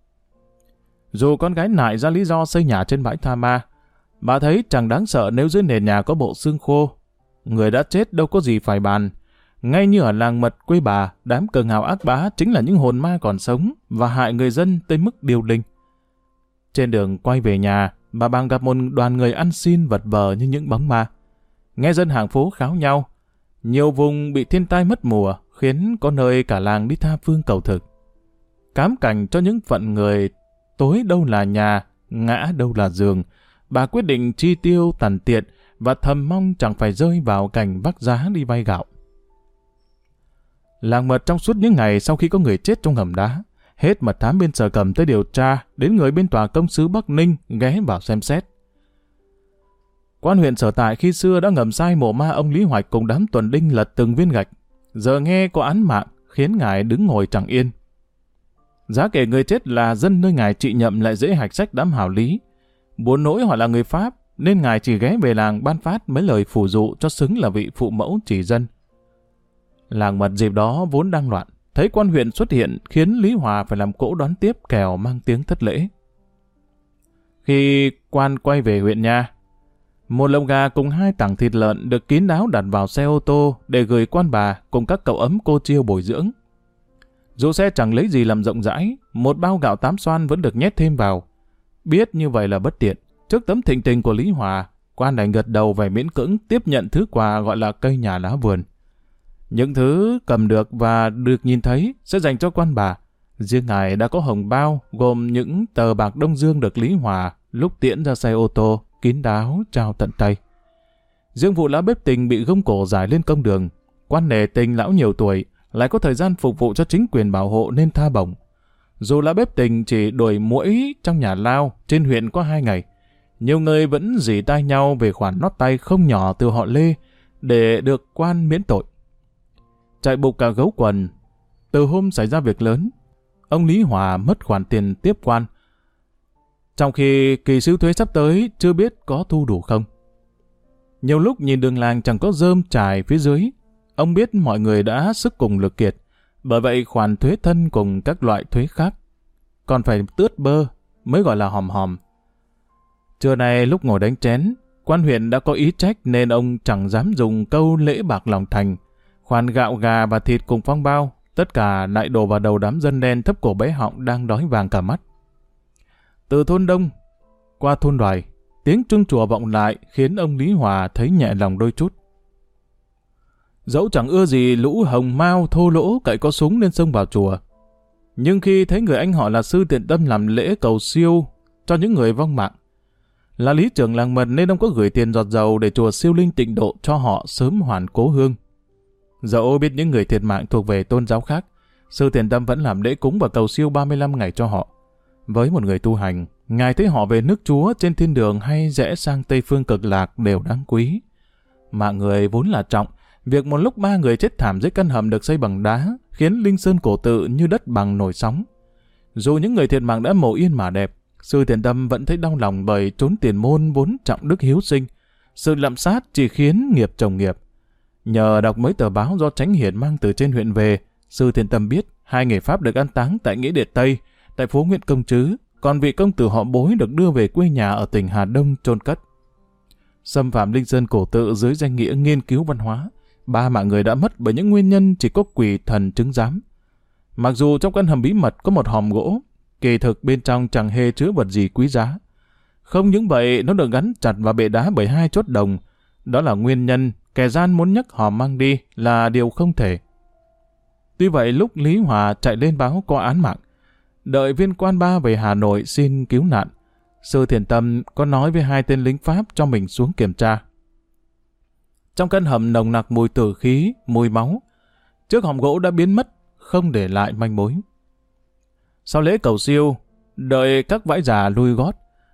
Dù con gái nại ra lý do xây nhà trên bãi tha ma, bà thấy chẳng đáng sợ nếu dưới nền nhà có bộ xương khô. Người đã chết đâu có gì phải bàn. Ngay như ở làng mật quê bà, đám cờ ngào ác bá chính là những hồn ma còn sống và hại người dân tới mức điêu linh. Trên đường quay về nhà, bà Bang gặp một đoàn người ăn xin vật vờ như những bóng ma. Nghe dân hàng phố kháo nhau. Nhiều vùng bị thiên tai mất mùa, khiến có nơi cả làng đi tha phương cầu thực. Cám cảnh cho những phận người tối đâu là nhà, ngã đâu là giường, bà quyết định chi tiêu tằn tiện và thầm mong chẳng phải rơi vào cảnh vác giá đi vay gạo. Làng mật trong suốt những ngày sau khi có người chết trong hầm đá, hết mật thám bên Sở Cẩm tới điều tra, đến người bên tòa công sứ Bắc Ninh ghé vào xem xét. Quan huyện sở tại khi xưa đã ngầm sai mộ ma ông Lý Hoạch cùng đám tuần đinh lật từng viên gạch, giờ nghe có án mạng khiến ngài đứng ngồi chẳng yên. Giá kể người chết là dân nơi ngài trị nhậm lại dễ hạch sách đám hảo lý. Buồn nỗi họ là người Pháp nên ngài chỉ ghé về làng ban phát mấy lời phù dụ cho xứng là vị phụ mẫu chỉ dân. Làng mật dịp đó vốn đang loạn, thấy quan huyện xuất hiện khiến Lý Hòa phải làm cỗ đón tiếp kẻo mang tiếng thất lễ. Khi quan quay về huyện nhà, một lồng gà cùng 2 tảng thịt lợn được kín đáo đặt vào xe ô tô để gửi quan bà cùng các cậu ấm cô chiêu bồi dưỡng. Dù xe chẳng lấy gì làm rộng rãi, một bao gạo 8 xoan vẫn được nhét thêm vào. Biết như vậy là bất tiện, trước tấm thịnh tình của Lý Hòa, quan đành gật đầu vẻ miễn cưỡng tiếp nhận thứ quà gọi là cây nhà lá vườn. Những thứ cầm được và được nhìn thấy sẽ dành cho quan bà. Riêng ngài đã có hồng bao gồm những tờ bạc Đông Dương được Lý Hòa lúc tiễn ra xe ô tô kín đáo trao tận tay. Riêng vụ lão bếp Tình bị gông cổ giải lên công đường, quan nể Tình lão nhiều tuổi lại có thời gian phục vụ cho chính quyền bảo hộ nên tha bổng. Dù lão bếp Tình chỉ đuổi muỗi trong nhà lao trên huyện có 2 ngày, nhiều người vẫn rỉ tai nhau về khoản nót tay không nhỏ từ họ Lê để được quan miễn tội. Chạy bục cả gấu quần. Từ hôm xảy ra việc lớn, ông Lý Hòa mất khoản tiền tiếp quan, trong khi kỳ sưu thuế sắp tới chưa biết có thu đủ không. Nhiều lúc nhìn đường làng chẳng có rơm trải phía dưới, ông biết mọi người đã sức cùng lực kiệt, bởi vậy khoản thuế thân cùng các loại thuế khác còn phải tướt bơ mới gọi là hòm hòm. Trưa nay lúc ngồi đánh chén, quan huyện đã có ý trách nên ông chẳng dám dùng câu lễ bạc lòng thành. Khoản gạo gà và thịt cùng phong bao, tất cả lại đổ vào đầu đám dân đen thấp cổ bé họng đang đói vàng cả mắt. Từ thôn Đông qua thôn Đoài, tiếng chuông chùa vọng lại khiến ông Lý Hòa thấy nhẹ lòng đôi chút. Dẫu chẳng ưa gì lũ hồng mao thô lỗ cậy có súng nên xông vào chùa, nhưng khi thấy người anh họ là Sư Thiện Tâm làm lễ cầu siêu cho những người vong mạng, là lý trưởng làng Mật nên ông có gửi tiền giọt dầu để chùa siêu linh tịnh độ cho họ sớm hoàn cố hương. Dẫu biết những người thiệt mạng thuộc về tôn giáo khác, Sư Thiện Tâm vẫn làm lễ cúng và cầu siêu 35 ngày cho họ. Với một người tu hành, ngài thấy họ về nước Chúa trên thiên đường hay rẽ sang Tây Phương Cực Lạc đều đáng quý. Mạng người vốn là trọng, việc một lúc 3 người chết thảm dưới căn hầm được xây bằng đá khiến Linh Sơn Cổ Tự như đất bằng nổi sóng. Dù những người thiệt mạng đã mồ yên mà đẹp, Sư Thiện Tâm vẫn thấy đau lòng bởi trốn tiền môn vốn trọng đức hiếu sinh. Sự lạm sát chỉ khiến nghiệp chồng nghiệp. Nhờ đọc mấy tờ báo do Chánh Hiển mang từ trên huyện về, Sư Thiện Tâm biết 2 người Pháp được an táng tại Nghĩa Địa Tây, tại phố Nguyễn Công Trứ, còn vị công tử họ Bối được đưa về quê nhà ở tỉnh Hà Đông chôn cất. Xâm phạm Linh Sơn Cổ Tự dưới danh nghĩa nghiên cứu văn hóa, 3 mạng người đã mất bởi những nguyên nhân chỉ có quỷ thần chứng giám. Mặc dù trong căn hầm bí mật có một hòm gỗ, kỳ thực bên trong chẳng hề chứa vật gì quý giá. Không những vậy, nó được gắn chặt vào bệ đá bởi 2 chốt đồng. Đó là nguyên nhân kẻ gian muốn nhấc hòm mang đi là điều không thể. Tuy vậy, lúc Lý Hòa chạy lên báo có án mạng, đợi viên quan 3 về Hà Nội xin cứu nạn, Sư Thiện Tâm có nói với 2 tên lính Pháp cho mình xuống kiểm tra. Trong căn hầm nồng nặc mùi tử khí, mùi máu. Chiếc hòm gỗ đã biến mất, không để lại manh mối. Sau lễ cầu siêu, đợi các vãi già lui gót,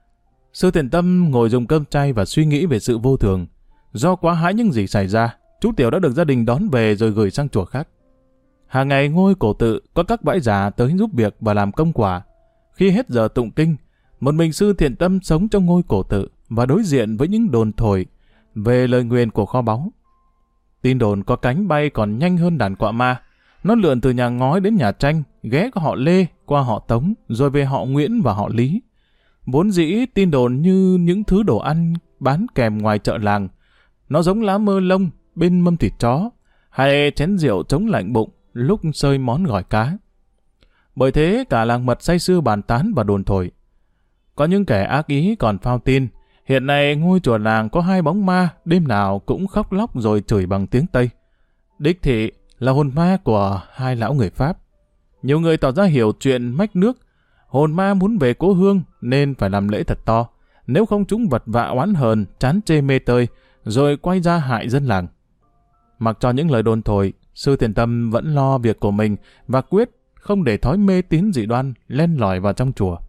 Sư Thiện Tâm ngồi dùng cơm chay và suy nghĩ về sự vô thường. Do quá hãi những gì xảy ra, chú Tiểu đã được gia đình đón về rồi gửi sang chùa khác. Hàng ngày ngôi Cổ Tự có các vãi già tới giúp việc và làm công quả. Khi hết giờ tụng kinh, một mình Sư Thiện Tâm sống trong ngôi Cổ Tự và đối diện với những đồn thổi về lời nguyền của kho báu. Tin đồn có cánh bay còn nhanh hơn đàn quạ ma. Nó lượn từ nhà ngói đến nhà tranh, ghé qua họ Lê, qua họ Tống, rồi về họ Nguyễn và họ Lý. Vốn dĩ tin đồn như những thứ đồ ăn bán kèm ngoài chợ làng. Nó giống lá mơ lông bên mâm thịt chó, hay chén rượu chống lạnh bụng lúc xơi món gỏi cá. Bởi thế cả làng Mật say sưa bàn tán và đồn thổi. Có những kẻ ác ý còn phao tin. Hiện nay ngôi chùa làng có 2 bóng ma, đêm nào cũng khóc lóc rồi chửi bằng tiếng Tây. Đích thị là hồn ma của 2 lão người Pháp. Nhiều người tỏ ra hiểu chuyện mách nước. Hồn ma muốn về cố hương nên phải làm lễ thật to. Nếu không chúng vật vạ oán hờn, chán chê mê tơi, rồi quay ra hại dân làng. Mặc cho những lời đồn thổi, Sư Thiện Tâm vẫn lo việc của mình và quyết không để thói mê tín dị đoan len lỏi vào trong chùa.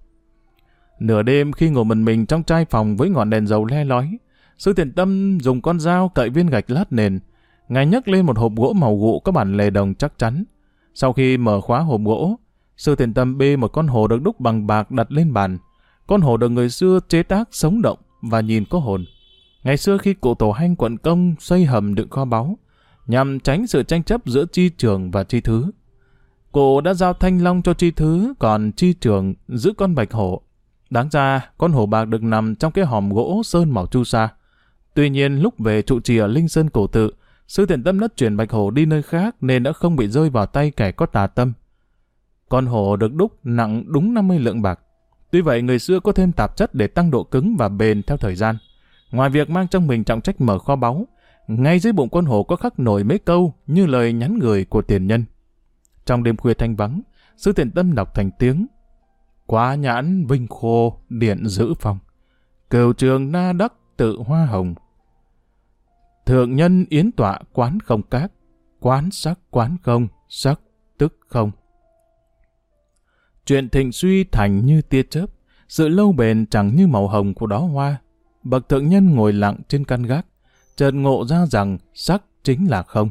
Nửa đêm khi ngồi mình trong trai phòng với ngọn đèn dầu le lói, Sư Thiện Tâm dùng con dao cậy viên gạch lát nền. Ngài nhấc lên một hộp gỗ màu gụ có bản lề đồng chắc chắn. Sau khi mở khóa hộp gỗ, Sư Thiện Tâm bê một con hổ được đúc bằng bạc đặt lên bàn. Con hổ được người xưa chế tác sống động và nhìn có hồn. Ngày xưa khi cụ Tổ Hanh quận công xây hầm đựng kho báu, nhằm tránh sự tranh chấp giữa Chi Trường và Chi Thứ, cụ đã giao Thanh Long cho Chi Thứ, còn Chi Trường giữ con bạch hổ. Đáng ra, con hổ bạc được nằm trong cái hòm gỗ sơn màu chu sa. Tuy nhiên, lúc về trụ trì ở Linh Sơn Cổ Tự, Sư Thiện Tâm đã chuyển bạch hổ đi nơi khác nên đã không bị rơi vào tay kẻ có tà tâm. Con hổ được đúc nặng đúng 50 lượng bạc. Tuy vậy người xưa có thêm tạp chất để tăng độ cứng và bền theo thời gian. Ngoài việc mang trong mình trọng trách mở kho báu, ngay dưới bụng con hổ có khắc nổi mấy câu như lời nhắn gửi của tiền nhân. Trong đêm khuya thanh vắng, Sư Thiện Tâm đọc thành tiếng: Quá nhãn vinh khô điện giữ phòng, cửu trường na đắc tự hoa hồng. Thượng nhân yến tọa quán không các, quán sắc quán không, sắc tức không. Chuyện thịnh suy thành như tia chớp, sự lâu bền chẳng như màu hồng của đóa hoa. Bậc thượng nhân ngồi lặng trên căn gác, chợt ngộ ra rằng sắc chính là không.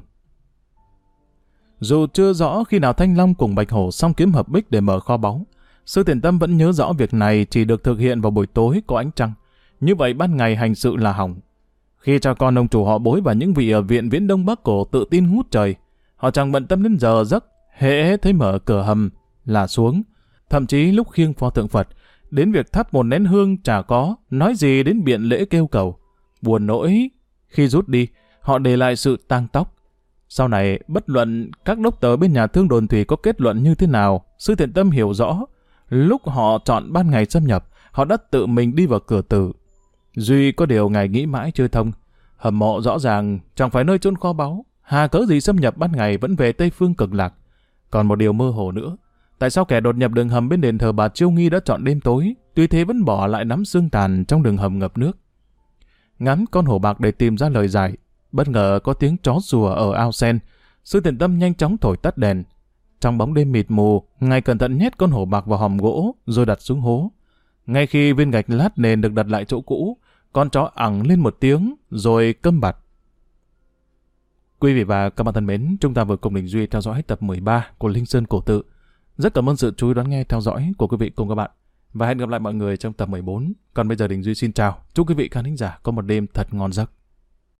Dù chưa rõ khi nào Thanh Long cùng Bạch Hổ song kiếm hợp bích để mở kho báu, Sư Thiện Tâm vẫn nhớ rõ việc này chỉ được thực hiện vào buổi tối có ánh trăng. Như vậy ban ngày hành sự là hỏng. Khi cha con ông chủ họ Bối và những vị ở viện Viễn Đông Bắc Cổ tự tin ngút trời, họ chẳng bận tâm đến giờ giấc, hễ thấy mở cửa hầm là xuống. Thậm chí lúc khiêng pho tượng Phật, đến việc thắp một nén hương chả có, nói gì đến biện lễ kêu cầu. Buồn nỗi, khi rút đi, họ để lại sự tang tóc. Sau này, bất luận các đốc tờ bên nhà thương đồn thủy có kết luận như thế nào, Sư Thiện Tâm hiểu rõ, lúc họ chọn ban ngày xâm nhập, họ đã tự mình đi vào cửa tử. Duy có điều ngài nghĩ mãi chưa thông. Hầm mộ rõ ràng chẳng phải nơi chôn kho báu, hà cớ gì xâm nhập ban ngày vẫn về Tây Phương Cực Lạc. Còn một điều mơ hồ nữa, tại sao kẻ đột nhập đường hầm bên đền thờ bà Chiêu Nghi đã chọn đêm tối, tuy thế vẫn bỏ lại nắm xương tàn trong đường hầm ngập nước? Ngắm con hổ bạc để tìm ra lời giải, bất ngờ có tiếng chó sủa ở ao sen. Sư Thiện Tâm nhanh chóng thổi tắt đèn. Trong bóng đêm mịt mù, ngài cẩn thận nhét con hổ bạc vào hòm gỗ rồi đặt xuống hố. Ngay khi viên gạch lát nền được đặt lại chỗ cũ, con chó ẳng lên một tiếng rồi câm bặt. Quý vị và các bạn thân mến, chúng ta vừa cùng Đình Duy theo dõi tập 13 của Linh Sơn Cổ Tự. Rất cảm ơn sự chú ý đón nghe theo dõi của quý vị cùng các bạn. Và hẹn gặp lại mọi người trong tập 14. Còn bây giờ Đình Duy xin chào. Chúc quý vị khán thính giả có một đêm thật ngon giấc.